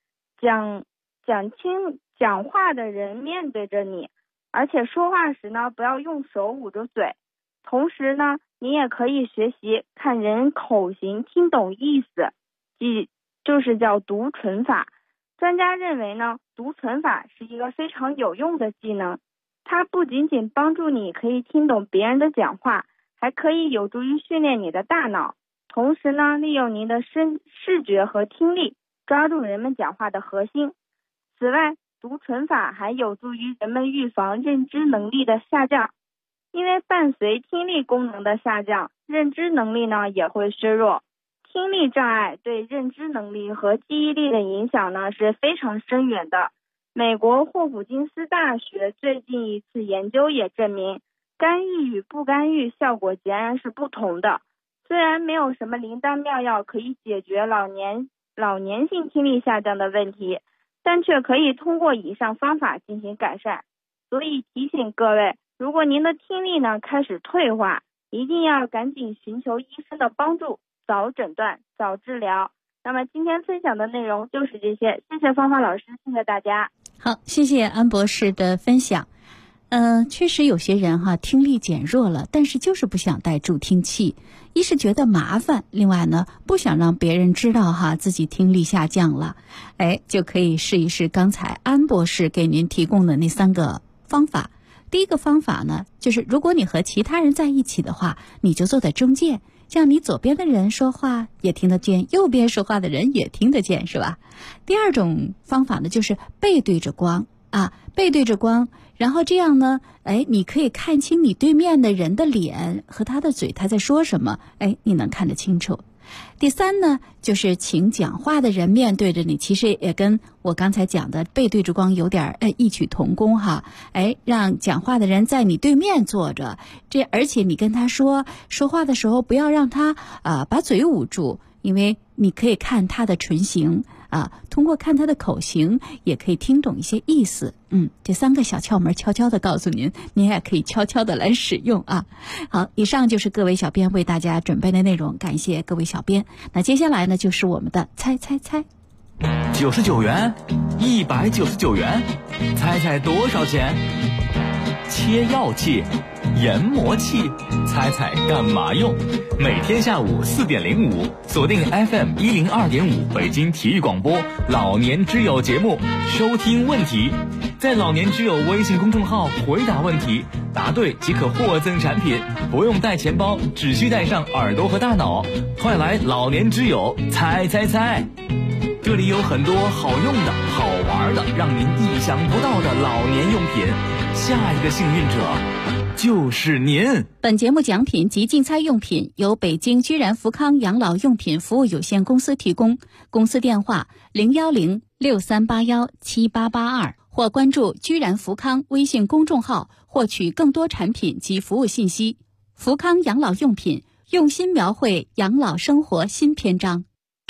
讲话的人面对着你，而且说话时呢，不要用手捂着嘴。同时呢，你也可以学习看人口型，听懂意思，就是叫读唇法。专家认为呢，读唇法是一个非常有用的技能，它不仅仅帮助你可以听懂别人的讲话，还可以有助于训练你的大脑。同时呢，利用您的视觉和听力抓住人们讲话的核心。此外， 读唇法还有助于人们预防认知能力的下降。因为伴随听力功能的下降，认知能力呢也会削弱。听力障碍对认知能力和记忆力的影响呢是非常深远的。美国霍普金斯大学最近一次研究也证明，干预与不干预效果截然是不同的。虽然没有什么灵丹妙药可以解决老年性听力下降的问题，但却可以通过以上方法进行改善。所以提醒各位，如果您的听力呢开始退化，一定要赶紧寻求医生的帮助，早诊断早治疗。那么今天分享的内容就是这些，谢谢芳华老师，谢谢大家。 好，谢谢安博士的分享。确实有些人听力减弱了，但是就是不想戴助听器，一是觉得麻烦，另外呢不想让别人知道自己听力下降了，就可以试一试刚才安博士给您提供的那3个方法。第一个方法呢，就是如果你和其他人在一起的话，你就坐在中间，这样你左边的人说话也听得见，右边说话的人也听得见，是吧？第二种方法呢，就是背对着光背对着光，然后这样呢，你可以看清你对面的人的脸和他的嘴，他在说什么，你能看得清楚。第3呢，就是请讲话的人面对着你，其实也跟我刚才讲的背对着光有点异曲同工让讲话的人在你对面坐着，而且你跟他说话的时候不要让他把嘴捂住，因为你可以看他的唇形通过看他的口型也可以听懂一些意思。这3个小窍门悄悄的告诉您，您也可以悄悄的来使用好，以上就是各位小编为大家准备的内容，感谢各位小编。那接下来呢，就是我们的猜猜猜。 99元，199元，猜猜多少钱？切药器、研磨器，猜猜干嘛用？每天下午4点05，锁定 FM 102.5北京体育广播老年之友节目，收听问题，在老年之友微信公众号回答问题，答对即可获赠产品，不用带钱包，只需带上耳朵和大脑。快来老年之友猜猜猜，这里有很多好用的、好玩的，让您意想不到的老年用品。下一个幸运者就是您。 本节目奖品及竞猜用品由北京居然福康养老用品服务有限公司提供，公司电话01063817882，或关注居然福康微信公众号获取更多产品及服务信息。福康养老用品，用心描绘养老生活新篇章。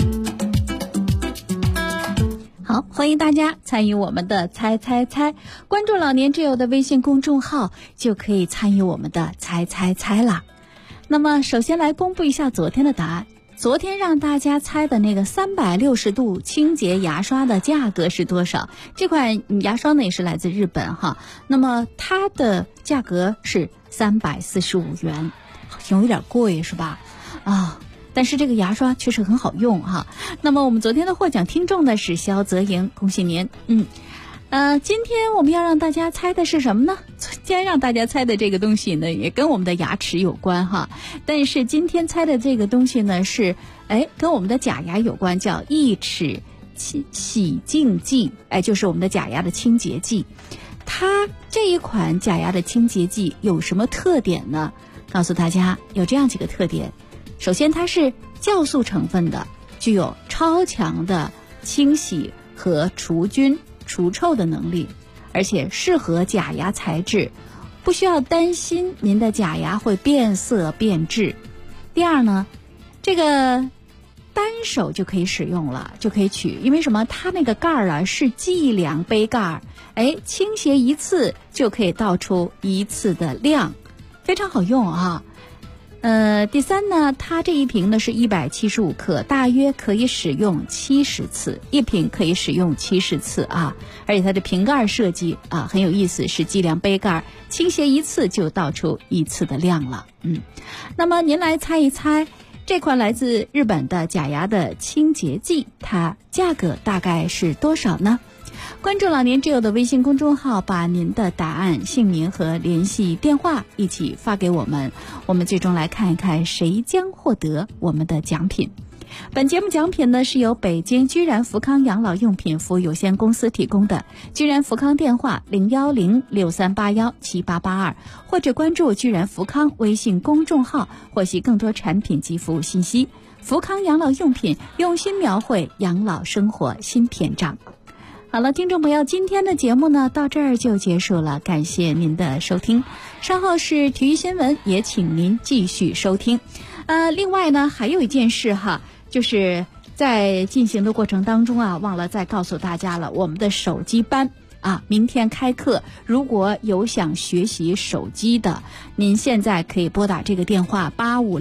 好，欢迎大家参与我们的猜猜猜，关注老年之友的微信公众号就可以参与我们的猜猜猜啦。那么首先来公布一下昨天的答案。昨天让大家猜的那个360度清洁牙刷的价格是多少？这款牙刷呢也是来自日本那么它的价格是345元，好像有点贵是吧？但是这个牙刷确实很好用那么我们昨天的获奖听众呢是肖泽莹，恭喜您。今天我们要让大家猜的是什么呢？今天让大家猜的这个东西呢也跟我们的牙齿有关但是今天猜的这个东西呢是跟我们的假牙有关，叫义齿洗净剂，就是我们的假牙的清洁剂。它这一款假牙的清洁剂有什么特点呢？告诉大家有这样几个特点。首先它是酵素成分的，具有超强的清洗和除菌除臭的能力，而且适合假牙材质，不需要担心您的假牙会变色变质。第二呢，这个单手就可以使用了，就可以取，因为什么？它那个盖儿是计量杯盖，倾斜一次就可以倒出一次的量，非常好用第三呢，它这一瓶呢是175克，大约可以使用70次，一瓶可以使用70次而且它的瓶盖设计很有意思，是计量杯盖，倾斜一次就倒出一次的量了。那么您来猜一猜，这款来自日本的假牙的清洁剂，它价格大概是多少呢？关注老年之友的微信公众号，把您的答案、姓名和联系电话一起发给我们，我们最终来看一看谁将获得我们的奖品。 本节目奖品呢是由北京居然福康养老用品服务有限公司提供的。居然福康电话01063817882，或者关注居然福康微信公众号获悉更多产品及服务信息。福康养老用品，用心描绘养老生活新篇章。好了，听众朋友，今天的节目呢到这儿就结束了，感谢您的收听。稍后是体育新闻，也请您继续收听。另外呢还有一件事哈，就是在进行的过程当中啊，忘了再告诉大家了，我们的手机班明天开课，如果有想学习手机的，您现在可以拨打这个电话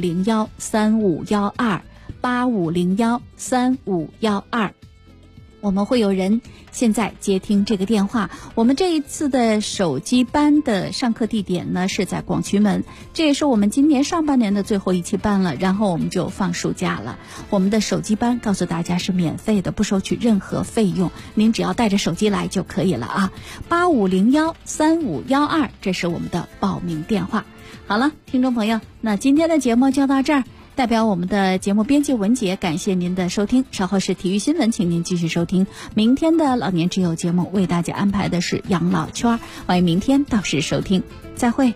85013512，85013512，我们会有人现在接听这个电话。我们这一次的手机班的上课地点呢是在广渠门，这也是我们今年上半年的最后一期班了，然后我们就放暑假了。我们的手机班告诉大家是免费的，不收取任何费用，您只要带着手机来就可以了啊。85013512，这是我们的报名电话。好了，听众朋友，那今天的节目就到这儿。代表我们的节目编辑文杰，感谢您的收听。稍后是体育新闻，请您继续收听。明天的老年之友节目为大家安排的是养老圈，欢迎明天到时收听。再会。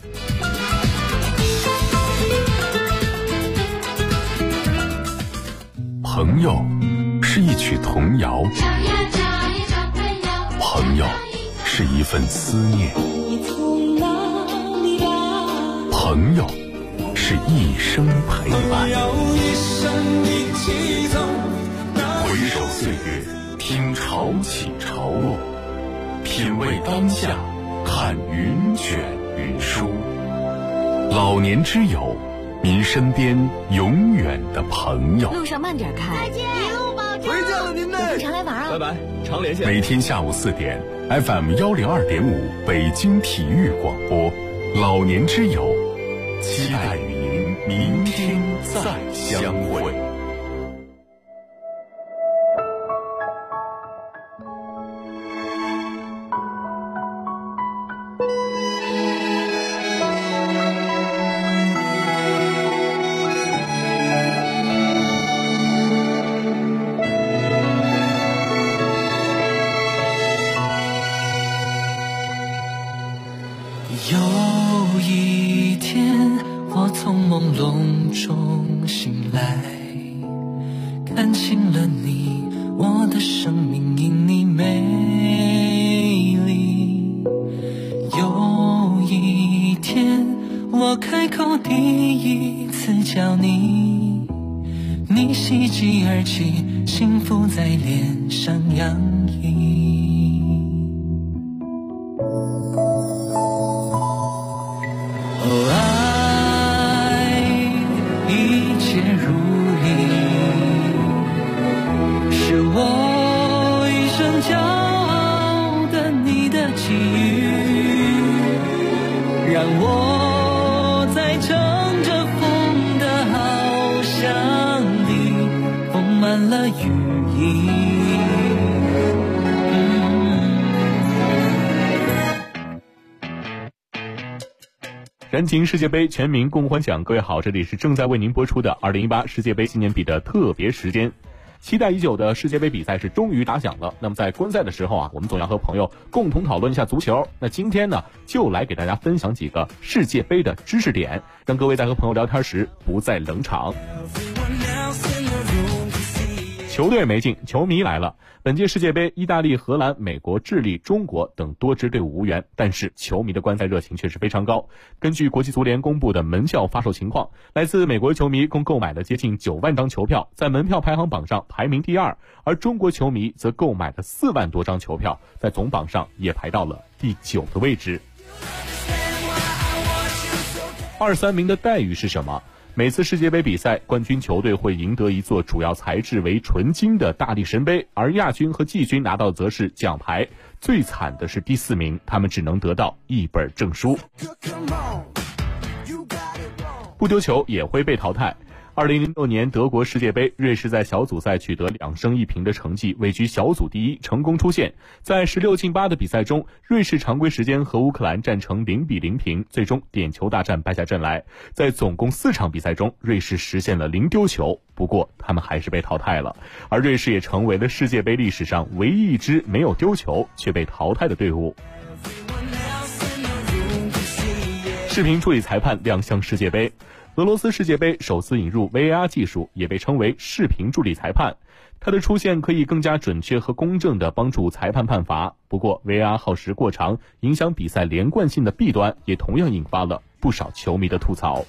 朋友是一曲童谣，朋友是一份思念，朋友是一生陪伴。回首岁月，听潮起潮落，品味当下，看云卷云舒。老年之友，您身边永远的朋友。 路上慢点开， 再见，一路保重。 回见了您呢， 有空常来玩啊。 拜拜，常连线。 每天下午4点 ，FM 102.5北京体育广播，老年之友，期待与您明天再相会。 有一天，我从朦胧中醒来，看清了你，我的生命因你美丽。有一天，我开口第一次叫你，你喜极而泣，幸福在脸上洋溢。让我在乘着风的翱翔里丰满了羽翼。 燃情世界杯，全民共欢享。各位好，这里是正在为您播出的2018世界杯纪念比的特别时间。期待已久的世界杯比赛是终于打响了。那么在观赛的时候啊，我们总要和朋友共同讨论一下足球。那今天呢，就来给大家分享几个世界杯的知识点，让各位在和朋友聊天时不再冷场。球队没进，球迷来了。本届世界杯，意大利、荷兰、美国、智利、中国等多支队伍无缘，但是球迷的观赛热情却是非常高。根据国际足联公布的门票发售情况，来自美国球迷共购买了接近9万张球票，在门票排行榜上排名第2，而中国球迷则购买了4万多张球票，在总榜上也排到了第9个位置。2、3名的待遇是什么？每次世界杯比赛，冠军球队会赢得一座主要材质为纯金的大力神杯，而亚军和季军拿到则是奖牌。最惨的是第4名，他们只能得到一本证书。不丢球也会被淘汰。 2006年德国世界杯，瑞士在小组赛取得2胜1平的成绩，位居小组第一，成功出线。在16进8的比赛中，瑞士常规时间和乌克兰战成0比0平，最终点球大战败下阵来。在总共4场比赛中，瑞士实现了0丢球，不过他们还是被淘汰了。而瑞士也成为了世界杯历史上唯一一支没有丢球却被淘汰的队伍。视频助理裁判亮相世界杯。俄罗斯世界杯首次引入 VAR 技术，也被称为视频助理裁判。它的出现可以更加准确和公正地帮助裁判判罚。不过 VAR 耗时过长，影响比赛连贯性的弊端也同样引发了不少球迷的吐槽。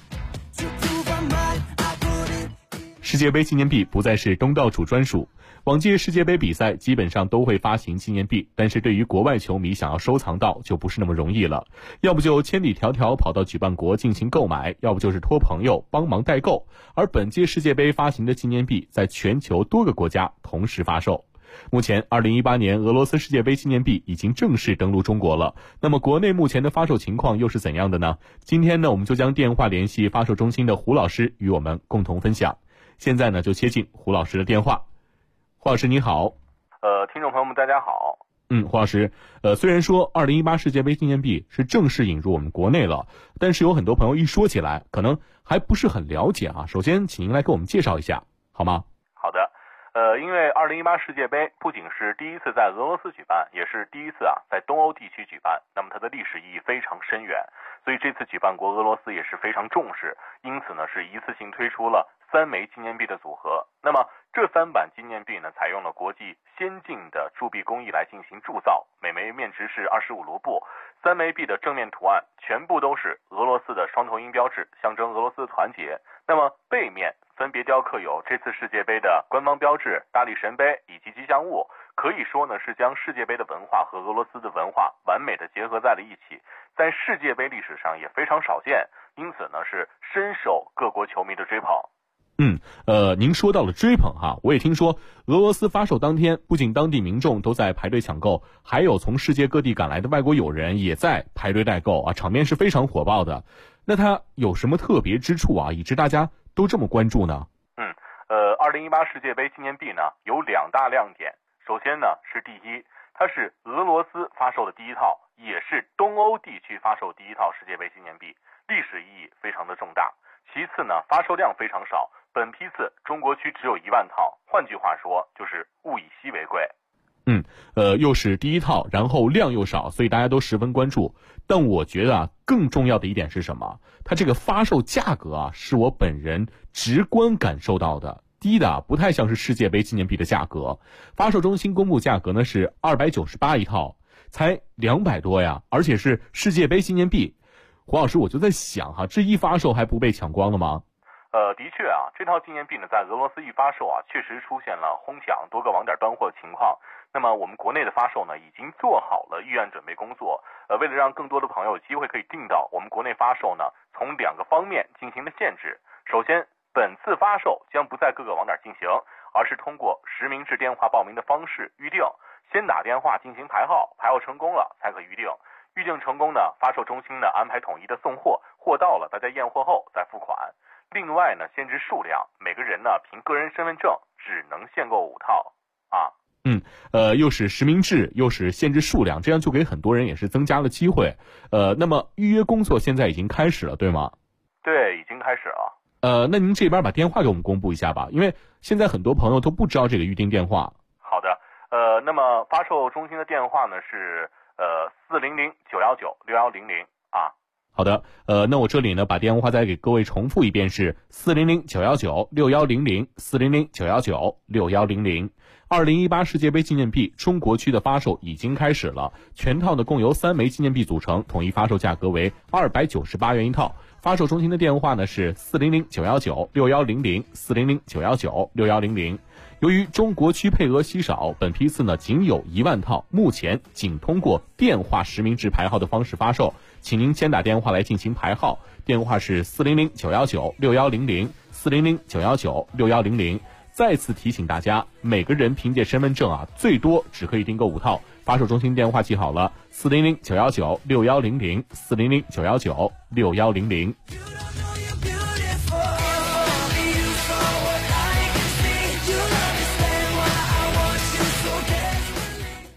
世界杯纪念币不再是东道主专属。往届世界杯比赛基本上都会发行纪念币，但是对于国外球迷想要收藏到就不是那么容易了，要不就千里迢迢跑到举办国进行购买，要不就是托朋友帮忙代购。而本届世界杯发行的纪念币在全球多个国家同时发售。目前2018年俄罗斯世界杯纪念币已经正式登陆中国了，那么国内目前的发售情况又是怎样的呢？今天呢，我们就将电话联系发售中心的胡老师与我们共同分享。现在呢，就接进胡老师的电话。胡老师你好。 听众朋友们大家好。 胡老师，虽然说2018世界杯纪念币是正式引入我们国内了，但是有很多朋友一说起来可能还不是很了解啊。首先请您来给我们介绍一下好吗？ 好的。因为2018世界杯不仅是第一次在俄罗斯举办，也是第一次在东欧地区举办，那么它的历史意义非常深远，所以这次举办国俄罗斯也是非常重视，因此呢是一次性推出了3枚纪念币的组合。那么这3版纪念币呢，采用了国际先进的铸币工艺来进行铸造，每枚面值是25卢布。3枚币的正面图案全部都是俄罗斯的双头鹰标志，象征俄罗斯的团结。那么背面分别雕刻有这次世界杯的官方标志、大力神杯以及吉祥物，可以说呢是将世界杯的文化和俄罗斯的文化完美的结合在了一起，在世界杯历史上也非常少见，因此呢是深受各国球迷的追捧。 您说到了追捧哈，我也听说俄罗斯发售当天，不仅当地民众都在排队抢购，还有从世界各地赶来的外国友人也在排队代购啊，场面是非常火爆的。那它有什么特别之处啊，以致大家都这么关注呢 ？2018世界杯纪念币呢有2大亮点。首先呢是第一，它是俄罗斯发售的第一套，也是东欧地区发售第一套世界杯纪念币，历史意义非常的重大。其次呢，发售量非常少，本批次中国区只有1万套，换句话说就是物以稀为贵。 又是第一套，然后量又少，所以大家都十分关注。但我觉得更重要的一点是什么？它这个发售价格是我本人直观感受到的，低的不太像是世界杯纪念币的价格。发售中心公布价格呢是298一套，才200多呀，而且是世界杯纪念币。胡老师，我就在想这一发售还不被抢光了吗？ 的确这套纪念币呢，在俄罗斯一发售确实出现了哄抢、多个网点断货情况。那么我们国内的发售呢，已经做好了预案准备工作。为了让更多的朋友有机会可以订到，我们国内发售呢，从2个方面进行了限制。首先，本次发售将不在各个网点进行，而是通过实名制电话报名的方式预定，先打电话进行排号，排号成功了才可预定。预定成功呢，发售中心呢安排统一的送货，货到了大家验货后再付款。另外呢，限制数量，每个人呢凭个人身份证只能限购5套又是实名制，又是限制数量，这样就给很多人也是增加了机会。那么预约工作现在已经开始了，对吗？ 对，已经开始了。 那您这边把电话给我们公布一下吧，因为现在很多朋友都不知道这个预订电话。 好的。那么发售中心的电话呢是400-919-6100 好的，那我这里呢把电话再给各位重复一遍，是400-919-6100 400-919-6100。2018世界杯纪念币中国区的发售已经开始了，全套呢共由3枚纪念币组成，统一发售价格为298元一套。发售中心的电话呢是400-919-6100 400-919-6100。由于中国区配额稀少，本批次呢仅有1万套，目前仅通过电话实名制排号的方式发售，请您先打电话来进行排号，电话是400-919-6100 400-919-6100。再次提醒大家，每个人凭借身份证最多只可以订购5套。发售中心电话记好了，400-919-6100 400-919-6100。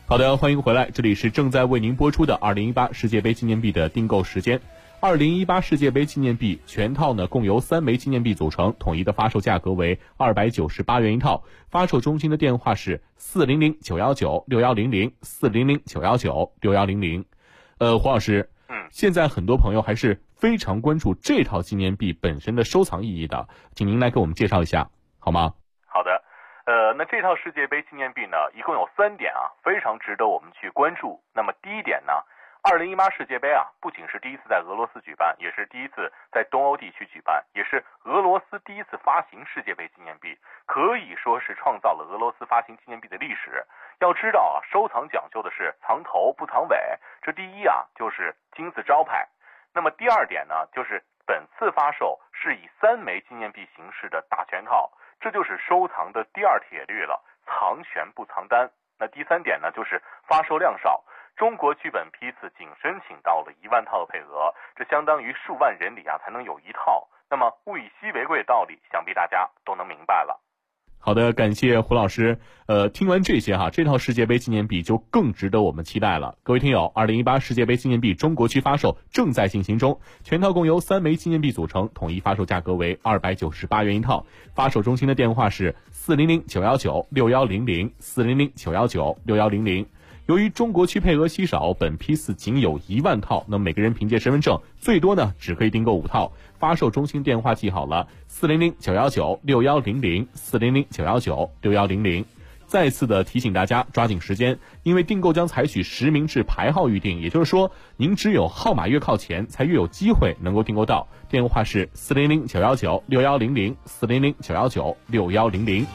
好的，欢迎回来，这里是正在为您播出的2018世界杯纪念币的订购时间。2018世界杯纪念币全套呢共由3枚纪念币组成，统一的发售价格为298元一套，发售中心的电话是400-919-6100 400-919-6100。胡老师，现在很多朋友还是非常关注这套纪念币本身的收藏意义的，请您来给我们介绍一下好吗？ 好的，那这套世界杯纪念币呢，一共有3点啊，非常值得我们去关注。那么第一点呢，2018世界杯啊，不仅是第一次在俄罗斯举办，也是第一次在东欧地区举办，也是俄罗斯第一次发行世界杯纪念币，可以说是创造了俄罗斯发行纪念币的历史。要知道啊，收藏讲究的是藏头不藏尾，这第一啊就是金字招牌。那么第二点呢，就是本次发售是以3枚纪念币形式的大全套，这就是收藏的第二铁律了，藏全不藏单。那第3点呢，就是发售量少。中国剧本批次仅申请到了1万套的配额，这相当于数万人里啊才能有1套。那么物以稀为贵的道理，想必大家都能明白了。 好的，感谢胡老师。听完这些这套世界杯纪念币就更值得我们期待了。各位听友，2018世界杯纪念币中国区发售正在进行中，全套共由3枚纪念币组成，统一发售价格为298元一套。发售中心的电话是400-919-6100 400-919-6100。由于中国区配额稀少，本批次仅有1万套，那么每个人凭借身份证最多呢只可以订购5套。发售中心电话记好了，400-919-6100 400-919-6100。再次的提醒大家抓紧时间，因为订购将采取实名制排号预订，也就是说您只有号码越靠前才越有机会能够订购到。电话是400-919-6100 400-919-6100。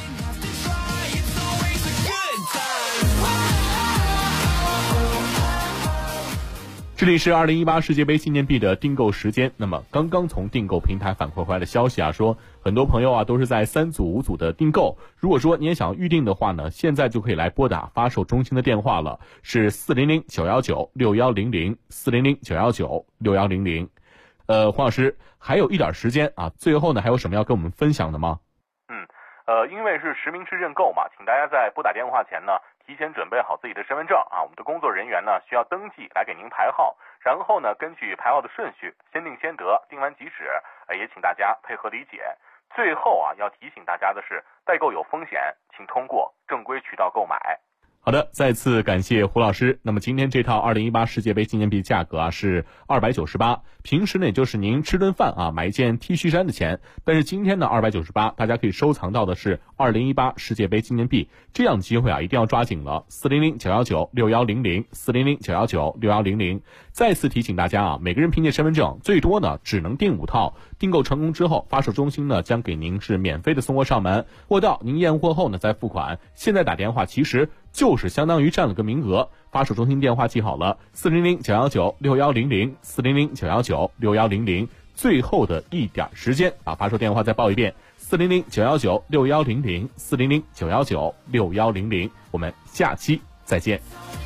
这里是2018世界杯纪念币的订购时间。那么刚刚从订购平台反馈回来的消息说很多朋友都是在3组5组的订购。如果说你也想预定的话呢，现在就可以来拨打发售中心的电话了，是400-919-6100 400-919-6100。黄老师，还有一点时间最后呢还有什么要跟我们分享的吗？ 因为是实名制认购嘛，请大家在拨打电话前呢提前准备好自己的身份证我们的工作人员呢需要登记来给您排号，然后呢根据排号的顺序先定先得，定完即止，也请大家配合理解。最后要提醒大家的是，代购有风险，请通过正规渠道购买。 好的，再次感谢胡老师。那么今天这套2018世界杯纪念币价格是298，平时呢也就是您吃顿饭买一件 T 恤衫的钱，但是今天呢298，大家可以收藏到的是2018世界杯纪念币，这样的机会一定要抓紧了。400-919-6100 400-919-6100。再次提醒大家每个人凭借身份证最多呢只能订5套，订购成功之后，发售中心呢将给您是免费的送货上门，货到您验货后呢再付款。现在打电话其实就是相当于占了个名额。发售中心电话记好了，400-919-6100 400-919-6100。最后的一点时间发售电话再报一遍，400-919-6100 400-919-6100。我们下期再见。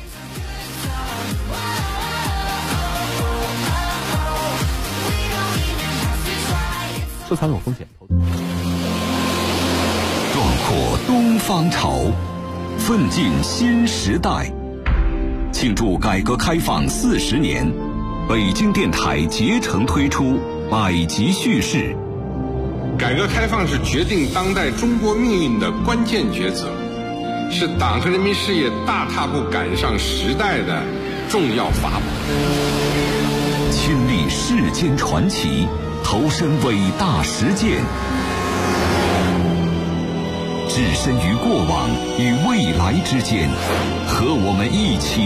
收藏有风险。 壮阔东方潮，奋进新时代。庆祝改革开放40年，北京电台竭诚推出百集叙事。 改革开放是决定当代中国命运的关键抉择，是党和人民事业大踏步赶上时代的重要法宝。 亲历世间传奇，投身伟大实践，置身于过往与未来之间，和我们一起